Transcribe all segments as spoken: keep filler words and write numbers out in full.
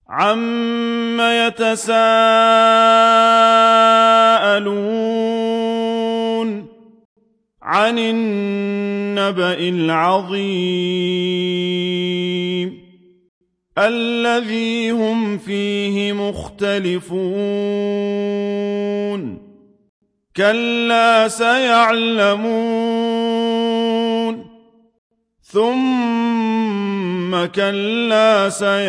عَمَّ يَتَسَاءَلُونَ عَنِ النَّبَإِ الْعَظِيمِ الَّذِي هُمْ فِيهِ مُخْتَلِفُونَ كَلَّا سَيَعْلَمُونَ ثُمَّ كَلَّا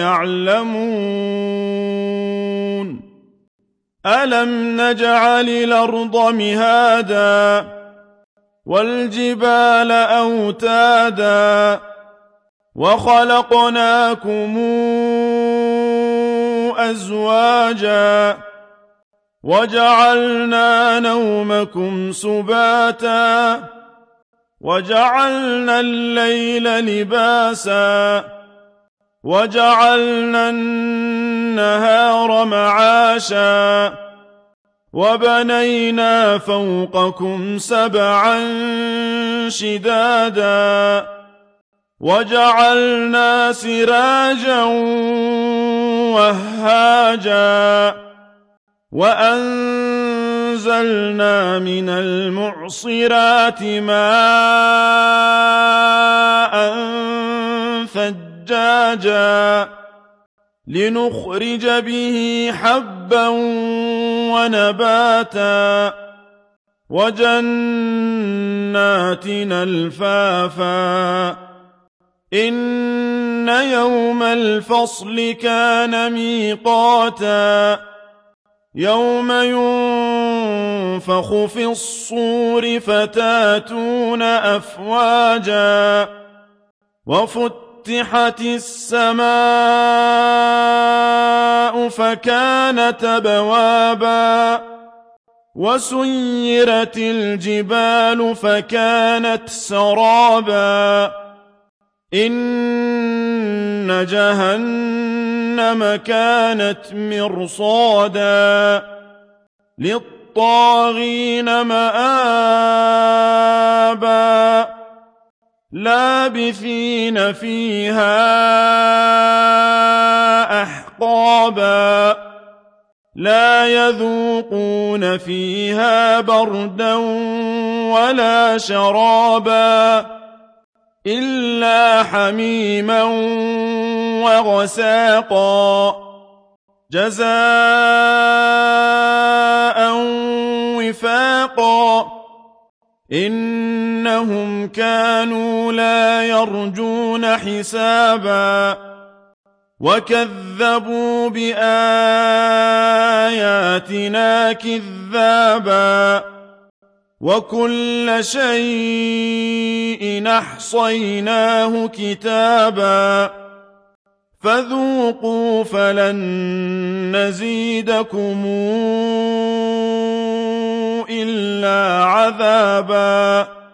سَيَعْلَمُونَ أَلَمْ نَجْعَلِ الْأَرْضَ مِهَادًا وَالْجِبَالَ أَوْتَادًا وَخَلَقْنَاكُمْ أَزْوَاجًا وَجَعَلْنَا نَوْمَكُمْ سُبَاتًا وَجَعَلْنَا اللَّيْلَ لِبَاسًا وَجَعَلْنَا النَّهَارَ مَعَاشًا وَبَنَيْنَا فَوْقَكُمْ سَبْعًا شِدَادًا وَجَعَلْنَا سِرَاجًا وَهَّاجًا وَأَنزَلْنَا مِنَ الْمُعْصِرَاتِ مَاءً ثَجَّاجًا لِنُخْرِجَ بِهِ حَبًّا وَنَبَاتًا وَجَنَّاتٍ أَلْفَافًا إِنَّ يَوْمَ الْفَصْلِ كَانَ مِيقَاتًا يَوْمَ يُنفَخُ فِي الصُّورِ فَتَأْتُونَ أَفْوَاجًا وَفُتِحَتِ السَّمَاءُ فَكَانَتْ أَبْوَابًا وَسُيِّرَتِ الْجِبَالُ فَكَانَتْ سَرَابًا إِنَّ جَهَنَّمَ كَانَتْ مِرْصَادًا لِلطَّاغِينَ مَآبًا لَابِثِينَ فِيهَا أَحْقَابًا لَا يَذُوقُونَ فِيهَا بَرْدًا وَلَا شَرَابًا إِلَّا حَمِيمًا وَغَسَّاقًا جَزَاءً وِفَاقًا إِنَّهُمْ كَانُوا لَا يَرْجُونَ حِسَابًا وَكَذَّبُوا بِآيَاتِنَا كِذَّابًا وَكُلَّ شَيْءٍ أَحْصَيْنَاهُ كِتَابًا فَذُوقُوا فَلَن نَّزِيدَكُمْ إِلَّا عَذَابًا